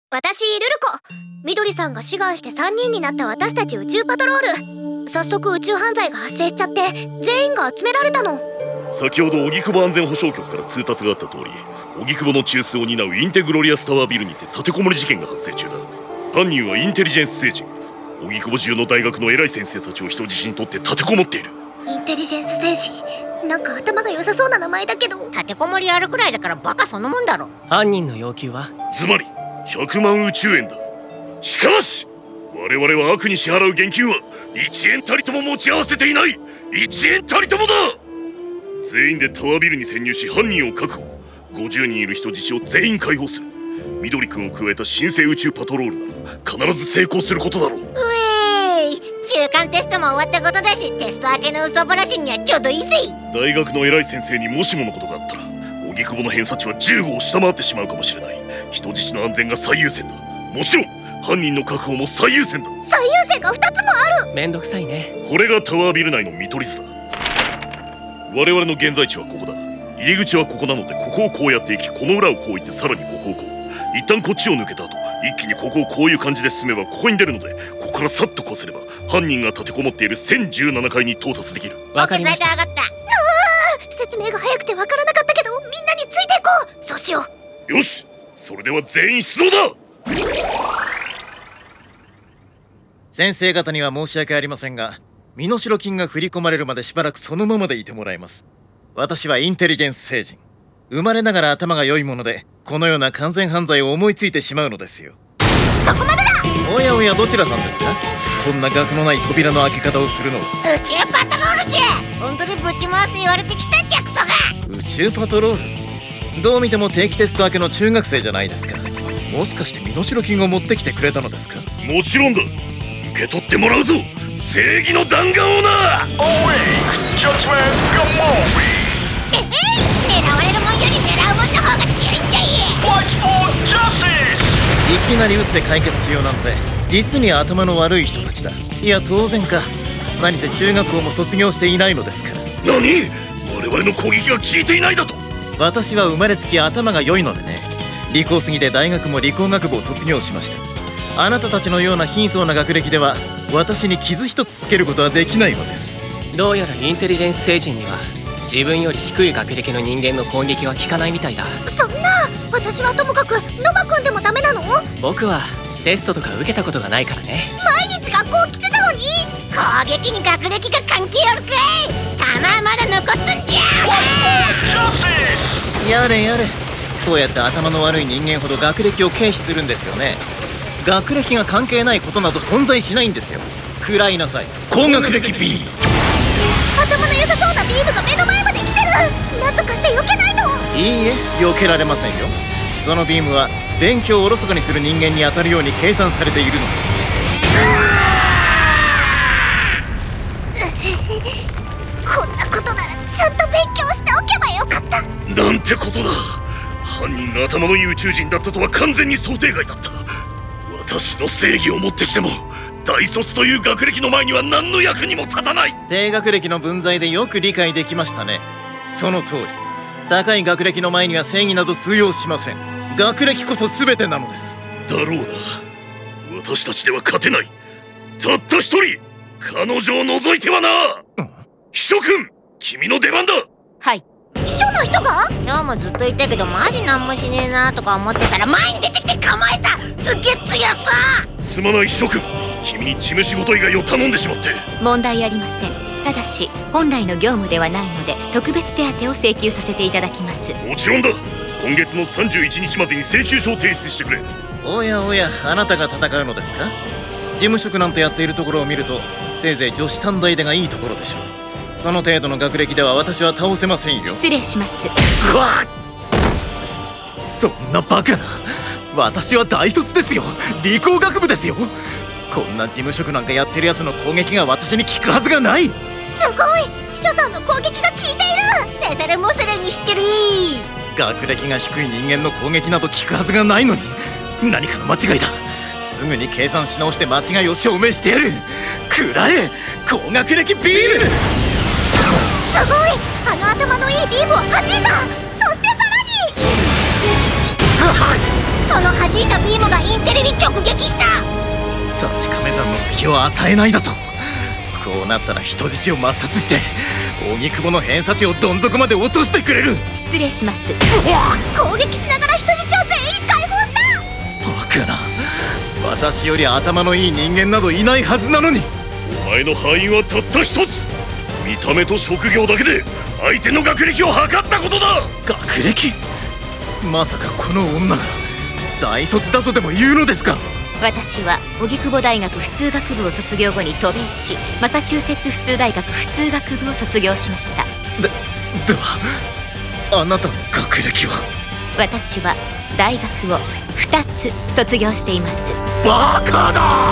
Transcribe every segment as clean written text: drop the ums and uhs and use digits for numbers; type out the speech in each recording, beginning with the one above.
私ルルコ。みどりさんが志願して3人になった私たち宇宙パトロール。早速宇宙犯罪が発生しちゃって全員が集められたの。 先ほど荻窪安全保障局から通達があった通り、荻窪の中枢を担うインテグロリアスタワービルにて立てこもり事件が発生中だ。犯人はインテリジェンス星人。荻窪中の大学の偉い先生たちを人質に取って立てこもっている。 インテリジェンス星人、なんか頭が良さそうな名前だけど。 立てこもりやるくらいだからバカそのもんだろ。 犯人の要求はズバリ100万宇宙円だ。しかし我々は悪に支払う現金は1円たりとも持ち合わせていない。1円たりともだ。全員でタワービルに潜入し犯人を確保。50人いる人質を全員解放する。緑くんを加えた新生宇宙パトロールなら必ず成功することだろう。 うえい、中間テストも終わったことだし、テスト明けの嘘話にはちょうどいいぜ。 大学の偉い先生にもしものことがあったら荻窪の偏差値は15を下回ってしまうかもしれない。人質の安全が最優先だ。もちろん犯人の確保も最優先だ。 最優先が2つもある。 めんどくさいね。 これがタワービル内の見取り図だ。我々の現在地はここだ。入り口はここなのでここをこうやっていき、この裏をこう行ってさらにここをこう。一旦こっちを抜けた後一気にここをこういう感じで進めばここに出るので、ここからさっとこうすれば犯人が立てこもっている1017階に到達できる。 わかりました。 上がった。 説明が早くてわからなかったけど、みんなについていこう。そうしよう。 よし、それでは全員出動だ。 先生方には申し訳ありませんが、身代金が振り込まれるまでしばらくそのままでいてもらいます。私はインテリジェンス星人。生まれながら頭が良いもので、このような完全犯罪を思いついてしまうのですよ。 そこまでだ。 おやおや、どちらさんですか？こんな額のない扉の開け方をするのは。 宇宙パトロールじゃ。本当にぶち回す言われてきたんじゃクソが。 宇宙パトロール？どう見ても定期テスト明けの中学生じゃないですか。もしかして身代金を持ってきてくれたのですか？ もちろんだ。受け取ってもらうぞ、正義の弾丸をな。 狙われるもんより狙うもんの方が強いんじゃい。 いきなり撃って解決しようなんて実に頭の悪い人たちだ。いや当然か。何せ中学校も卒業していないのですから。 何？我々の攻撃が効いていないだと？ 私は生まれつき頭が良いのでね。理工過ぎて大学も理工学部を卒業しました。あなたたちのような貧相な学歴では私に傷一つつけることはできないのです。 どうやらインテリジェンス星人には自分より低い学歴の人間の攻撃は効かないみたいだ。 そんな、私はともかくノマくんでもダメなの？ 僕はテストとか受けたことがないからね。 毎日学校来てたのに。 攻撃に学歴が関係あるかい。弾はまだ残っとんじゃ。 やれやれ。そうやって頭の悪い人間ほど学歴を軽視するんですよね。学歴が関係ないことなど存在しないんですよ。食らいなさい、高学歴 B。 頭の良さそうなビームが目の前まで来てる。なんとかして避けないと。 いいえ、避けられませんよ。そのビームは勉強をおろそかにする人間に当たるように計算されているのです。 こんなことならちゃんと勉強しておけばよかった。 なんてことだ。犯人が頭のいい宇宙人だったとは完全に想定外だった。私の正義をもってしても大卒という学歴の前には何の役にも立たない。 低学歴の分際でよく理解できましたね。その通り、高い学歴の前には正義など通用しません。学歴こそ全てなのです。 だろうな。私たちでは勝てない。たった一人彼女を除いてはな。秘書君、君の出番だ。 はい。 秘書の人が？ 今日もずっといたけどマジなんもしねえなとか思ってたら前に出てきて構えた。すげえ強さ。 すまない秘書君、君に事務仕事以外を頼んでしまって。 問題ありません。ただし本来の業務ではないので特別手当を請求させていただきます。 もちろんだ。今月の31日までに請求書を提出してくれ。 おやおや、あなたが戦うのですか？事務職なんてやっているところを見るとせいぜい女子短大でがいいところでしょう。その程度の学歴では私は倒せませんよ。 失礼します。 うわっ、そんなバカな。私は大卒ですよ。理工学部ですよ。こんな事務職なんかやってるやつの攻撃が私に効くはずがない。 すごい、秘書さんの攻撃が効いている。 せせれもせれにしてる。 学歴が低い人間の攻撃など効くはずがないのに、何かの間違いだ。すぐに計算し直して間違いを証明してやる。くらえ、高学歴ビーム。 すごい、あの頭のいいビームを弾いた。そしてさらにそその弾いたビームがインテリに直撃した。 確かめ山の隙を与えないだと。こうなったら人質を抹殺して荻窪の偏差値をどん底まで落としてくれる。 失礼します。 攻撃しながら人質を全員解放した。 バカな。私より頭のいい人間などいないはずなのに。 お前の敗因はたった一つ。見た目と職業だけで相手の学歴を測ったことだ。 学歴？まさかこの女が大卒だとでも言うのですか？ 私は荻窪大学普通学部を卒業後に渡米し、マサチューセッツ普通大学普通学部を卒業しました。 ではあなたの学歴は？ 私は大学を2つ卒業しています。 バカだ！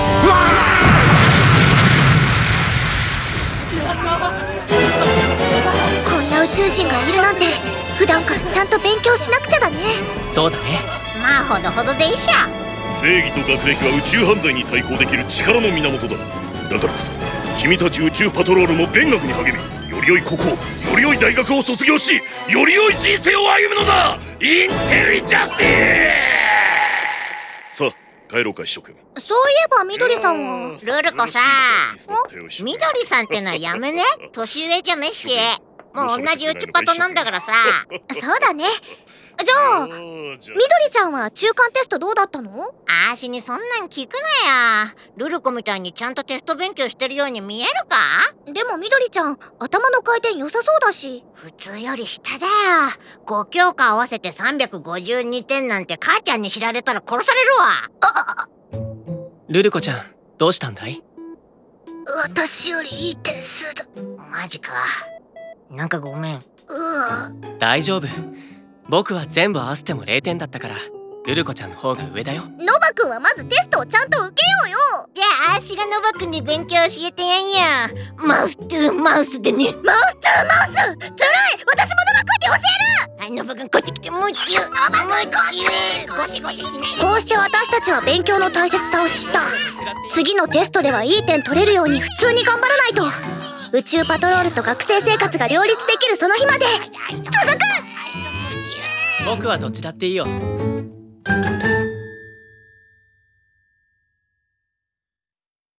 こんな宇宙人がいるなんて普段からちゃんと勉強しなくちゃだね。 そうだね。 まあほどほどでいいしゃ。 正義と学歴は宇宙犯罪に対抗できる力の源だ。だからこそ君たち宇宙パトロールも勉学に励み、より良い高校、より良い大学を卒業し、より良い人生を歩むのだ。インテリジャスティス。さあ帰ろうか、一諸君。 そういえばみどりさんは。 ルルコさ、みどりさんってのはやめね。年上じゃねえし、もう同じ宇宙パトなんだからさ。 そうだね。じゃあみどりちゃんは中間テストどうだったの？ あーしにそんなん聞くなや。ルルコみたいにちゃんとテスト勉強してるように見えるか？ でもみどりちゃん頭の回転良さそうだし。 普通より下だよ。5教科合わせて352点なんて母ちゃんに知られたら殺されるわ。 ルルコちゃん、どうしたんだい？ 私よりいい点数だ。 マジか。なんかごめん。 大丈夫。僕は全部合わせても0点だったから、ルルコちゃんの方が上だよ。 ノバ君はまずテストをちゃんと受けようよ。 じゃああーしがノバ君に勉強教えてやんや。マウストゥーマウスでね。 マウストゥーマウスずるい。私もノバ君に教える。 はい、ノバ君こっち来て、もう一度。ノバ君こっち。ゴシゴシしないで。 こうして私たちは勉強の大切さを知った。次のテストではいい点取れるように普通に頑張らないと。宇宙パトロールと学生生活が両立できるその日まで続く。 僕はどっちだっていいよ。